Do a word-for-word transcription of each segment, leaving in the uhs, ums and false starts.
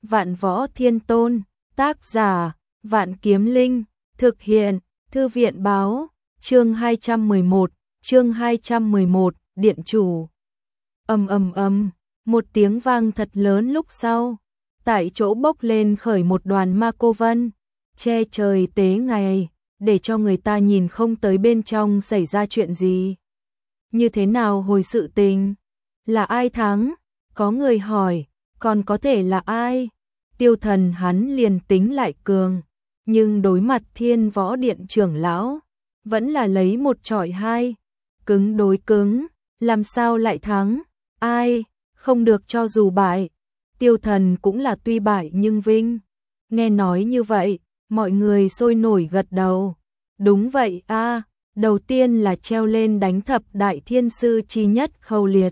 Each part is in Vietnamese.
Vạn Võ Thiên Tôn, tác giả, Vạn Kiếm Linh, thực hiện, Thư viện báo, chương hai trăm mười một, chương hai trăm mười một, điện chủ. Ầm ầm ầm, một tiếng vang thật lớn lúc sau, tại chỗ bốc lên khởi một đoàn ma cô vân, che trời tế ngày, để cho người ta nhìn không tới bên trong xảy ra chuyện gì. Như thế nào hồi sự tình? Là ai thắng? Có người hỏi, còn có thể là ai? Tiêu Thần hắn liền tính lại cường, nhưng đối mặt Thiên Võ Điện trưởng lão, vẫn là lấy một chọi hai, cứng đối cứng, làm sao lại thắng? Ai? Không được cho dù bại. Tiêu Thần cũng là tuy bại nhưng vinh. Nghe nói như vậy, mọi người sôi nổi gật đầu. Đúng vậy a, đầu tiên là treo lên đánh thập đại thiên sư chi nhất Khâu Liệt.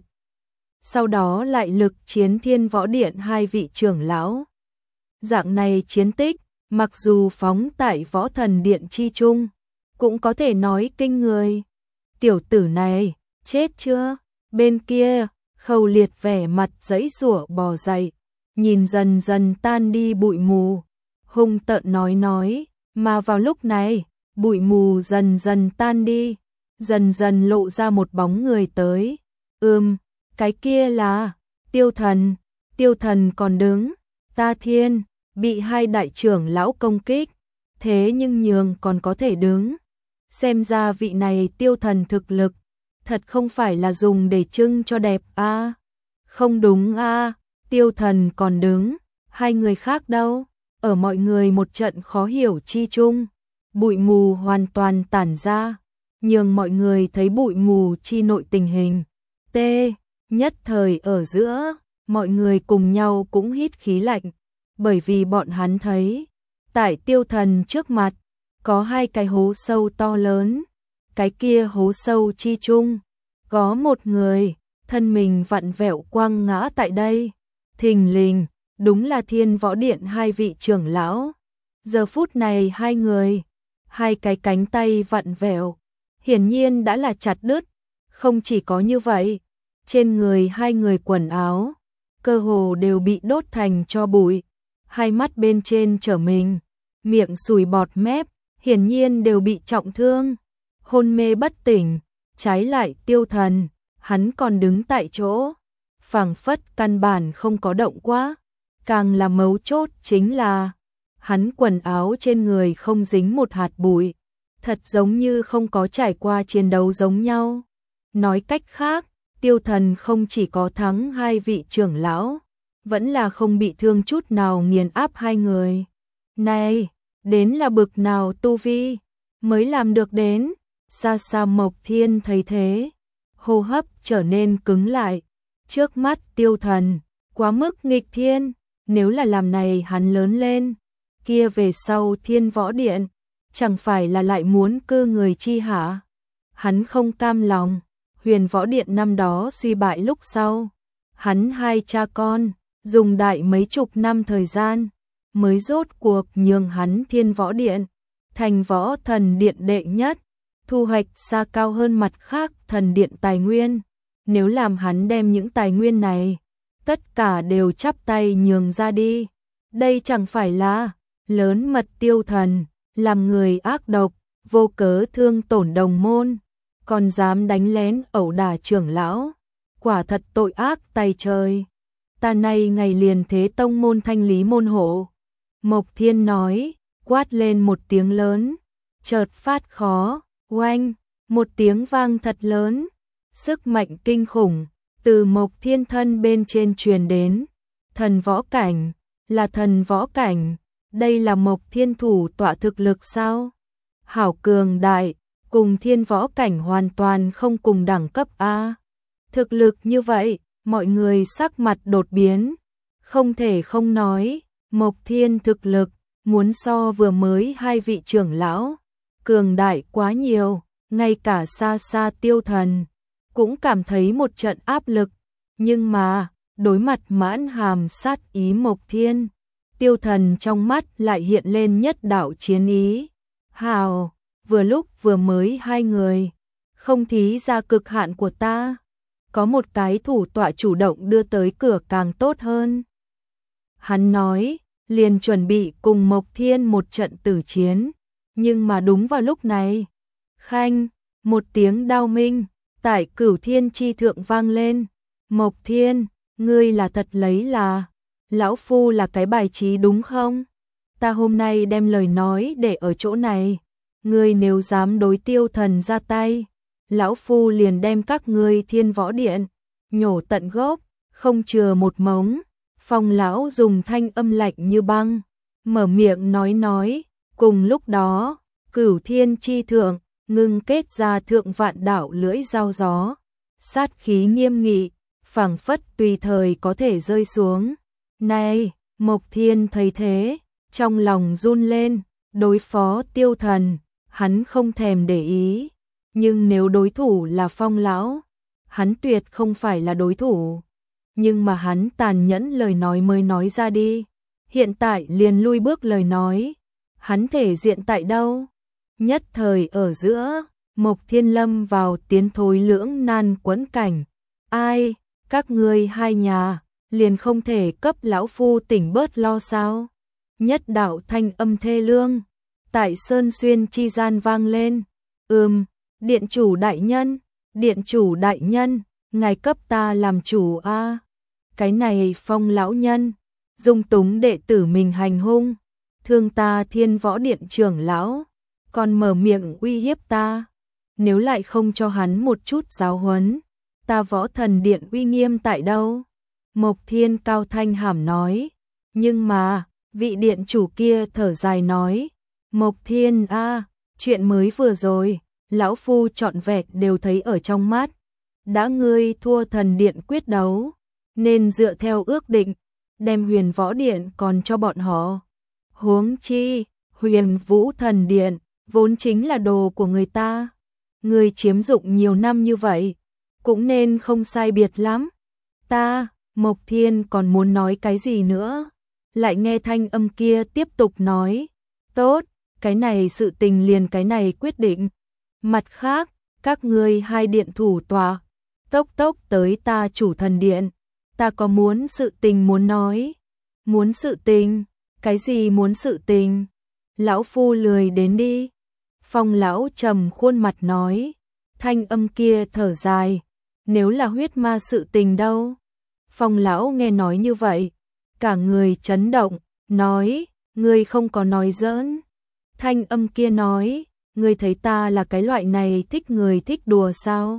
Sau đó lại lực chiến Thiên Võ Điện hai vị trưởng lão. Dạng này chiến tích, mặc dù phóng tại Võ Thần Điện chi chung, cũng có thể nói kinh người. Tiểu tử này, chết chưa? Bên kia, Khâu Liệt vẻ mặt giãy giụa bò dậy, nhìn dần dần tan đi bụi mù, hung tợn nói nói, mà vào lúc này, bụi mù dần dần tan đi, dần dần lộ ra một bóng người tới. Ừm, cái kia là Tiêu Thần, Tiêu Thần còn đứng, Ta Thiên bị hai đại trưởng lão công kích, thế nhưng nhường còn có thể đứng. Xem ra vị này Tiêu Thần thực lực, thật không phải là dùng để trưng cho đẹp a. À? Không đúng a, à? Tiêu Thần còn đứng, hai người khác đâu? Ở mọi người một trận khó hiểu chi chung, bụi mù hoàn toàn tản ra, nhường mọi người thấy bụi mù chi nội tình hình. T, nhất thời ở giữa, mọi người cùng nhau cũng hít khí lạnh, bởi vì bọn hắn thấy, tại Tiêu Thần trước mặt, có hai cái hố sâu to lớn, cái kia hố sâu chi chung, có một người, thân mình vặn vẹo quăng ngã tại đây. Thình lình, đúng là Thiên Võ Điện hai vị trưởng lão. Giờ phút này hai người, hai cái cánh tay vặn vẹo, hiển nhiên đã là chặt đứt. Không chỉ có như vậy, trên người hai người quần áo, cơ hồ đều bị đốt thành tro bụi, hai mắt bên trên trở mình, miệng sùi bọt mép, hiển nhiên đều bị trọng thương, hôn mê bất tỉnh. Trái lại Tiêu Thần, hắn còn đứng tại chỗ, phảng phất căn bản không có động quá. Càng là mấu chốt chính là, hắn quần áo trên người không dính một hạt bụi, thật giống như không có trải qua chiến đấu giống nhau. Nói cách khác, Tiêu Thần không chỉ có thắng hai vị trưởng lão, vẫn là không bị thương chút nào nghiền áp hai người. Này, đến là bực nào tu vi, mới làm được đến? Xa xa Mộc Thiên thấy thế, hô hấp trở nên cứng lại. Trước mắt Tiêu Thần, quá mức nghịch thiên, nếu là làm này hắn lớn lên, kia về sau Thiên Võ Điện, chẳng phải là lại muốn cư người chi hả? Hắn không cam lòng, Huyền Võ Điện năm đó suy bại lúc sau, hắn hai cha con, dùng đại mấy chục năm thời gian, mới rốt cuộc nhường hắn Thiên Võ Điện, thành Võ Thần Điện đệ nhất, thu hoạch xa cao hơn mặt khác thần điện tài nguyên. Nếu làm hắn đem những tài nguyên này, tất cả đều chắp tay nhường ra đi, đây chẳng phải là lớn mật Tiêu Thần, làm người ác độc, vô cớ thương tổn đồng môn, còn dám đánh lén ẩu đả trưởng lão, quả thật tội ác tày trời. Ta nay ngày liền thế tông môn thanh lý môn hộ. Mộc Thiên nói, quát lên một tiếng lớn, chợt phát khó, oanh, một tiếng vang thật lớn, sức mạnh kinh khủng từ Mộc Thiên thân bên trên truyền đến. Thần võ cảnh, là thần võ cảnh, đây là Mộc Thiên thủ tọa thực lực sao? Hảo cường đại, cùng Thiên Võ cảnh hoàn toàn không cùng đẳng cấp a. Thực lực như vậy, mọi người sắc mặt đột biến, không thể không nói, Mộc Thiên thực lực muốn so vừa mới hai vị trưởng lão cường đại quá nhiều, ngay cả xa xa Tiêu Thần cũng cảm thấy một trận áp lực, nhưng mà, đối mặt mãn hàm sát ý Mộc Thiên, Tiêu Thần trong mắt lại hiện lên nhất đạo chiến ý. Hào, vừa lúc vừa mới hai người, không thí ra cực hạn của ta, có một cái thủ tọa chủ động đưa tới cửa càng tốt hơn. Hắn nói, liền chuẩn bị cùng Mộc Thiên một trận tử chiến. Nhưng mà đúng vào lúc này, khanh, một tiếng đao minh, tại Cửu Thiên chi thượng vang lên. Mộc Thiên, ngươi là thật lấy là, lão phu là cái bài trí đúng không? Ta hôm nay đem lời nói để ở chỗ này, ngươi nếu dám đối Tiêu Thần ra tay, lão phu liền đem các ngươi Thiên Võ Điện nhổ tận gốc, không chừa một mống. Phong lão dùng thanh âm lạnh như băng, mở miệng nói nói, cùng lúc đó, Cửu Thiên chi thượng, ngưng kết ra thượng vạn đạo lưỡi dao gió, sát khí nghiêm nghị, phảng phất tùy thời có thể rơi xuống. Này, Mộc Thiên thấy thế, trong lòng run lên, đối phó Tiêu Thần, hắn không thèm để ý, nhưng nếu đối thủ là Phong lão, hắn tuyệt không phải là đối thủ. Nhưng mà hắn tàn nhẫn lời nói mới nói ra đi, hiện tại liền lui bước lời nói, hắn thể diện tại đâu? Nhất thời ở giữa, Mộc Thiên lâm vào tiến thối lưỡng nan quẫn cảnh. Ai, các ngươi hai nhà, liền không thể cấp lão phu tỉnh bớt lo sao? Nhất đạo thanh âm thê lương, tại sơn xuyên chi gian vang lên. Ừm, điện chủ đại nhân, điện chủ đại nhân, ngài cấp ta làm chủ a. À. Cái này Phong lão nhân, dung túng đệ tử mình hành hung, thương ta Thiên Võ Điện trưởng lão, còn mở miệng uy hiếp ta. Nếu lại không cho hắn một chút giáo huấn, ta Võ Thần Điện uy nghiêm tại đâu? Mộc Thiên cao thanh hàm nói. Nhưng mà, vị điện chủ kia thở dài nói, Mộc Thiên a, à, chuyện mới vừa rồi, lão phu trọn vẹn đều thấy ở trong mắt. Đã ngươi thua Thần Điện quyết đấu, nên dựa theo ước định, đem Huyền Võ Điện còn cho bọn họ. Huống chi, Huyền Vũ Thần Điện vốn chính là đồ của người ta, người chiếm dụng nhiều năm như vậy, cũng nên không sai biệt lắm. Ta, Mộc Thiên còn muốn nói cái gì nữa, lại nghe thanh âm kia tiếp tục nói, tốt, cái này sự tình liền cái này quyết định. Mặt khác, các ngươi hai điện thủ tọa, tốc tốc tới ta Chủ Thần Điện, ta có muốn sự tình muốn nói. Muốn sự tình? Cái gì muốn sự tình? Lão phu lười đến đi. Phong lão trầm khuôn mặt nói, thanh âm kia thở dài, nếu là huyết ma sự tình đâu? Phong lão nghe nói như vậy, cả người chấn động, nói, ngươi không có nói giỡn. Thanh âm kia nói, ngươi thấy ta là cái loại này thích người thích đùa sao?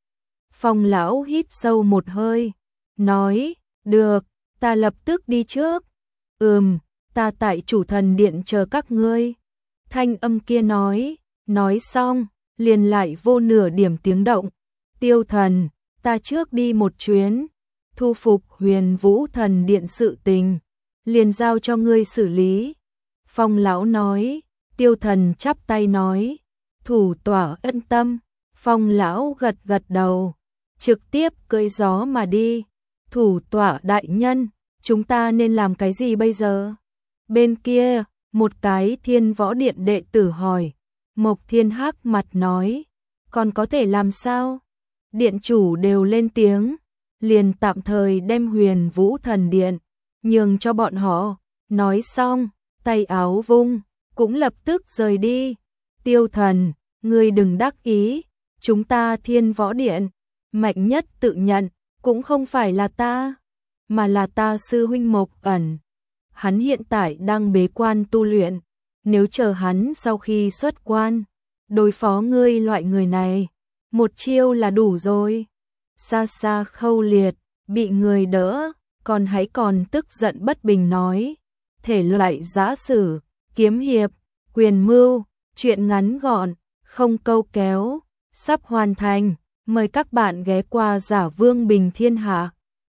Phong lão hít sâu một hơi, nói, được, ta lập tức đi trước. Ừm, ta tại Chủ Thần Điện chờ các ngươi. Thanh âm kia nói, nói xong, liền lại vô nửa điểm tiếng động. Tiêu Thần, ta trước đi một chuyến, thu phục Huyền Vũ Thần Điện sự tình, liền giao cho ngươi xử lý. Phong lão nói. Tiêu Thần chắp tay nói, thủ tỏa ân tâm. Phong lão gật gật đầu, trực tiếp cưỡi gió mà đi. Thủ tỏa đại nhân, chúng ta nên làm cái gì bây giờ? Bên kia, một cái Thiên Võ Điện đệ tử hỏi. Mộc Thiên hắc mặt nói, còn có thể làm sao? Điện chủ đều lên tiếng, liền tạm thời đem Huyền Vũ Thần Điện nhường cho bọn họ. Nói xong, tay áo vung, cũng lập tức rời đi. Tiêu Thần, ngươi đừng đắc ý, chúng ta Thiên Võ Điện, mạnh nhất tự nhận, cũng không phải là ta, mà là ta sư huynh Mộc Ẩn. Hắn hiện tại đang bế quan tu luyện, nếu chờ hắn sau khi xuất quan, đối phó ngươi loại người này, một chiêu là đủ rồi. Xa xa Khâu Liệt, bị người đỡ, còn hãy còn tức giận bất bình nói, thể loại giã sử, kiếm hiệp, quyền mưu, chuyện ngắn gọn, không câu kéo, sắp hoàn thành, mời các bạn ghé qua Giả Vương Bình Thiên Hạ.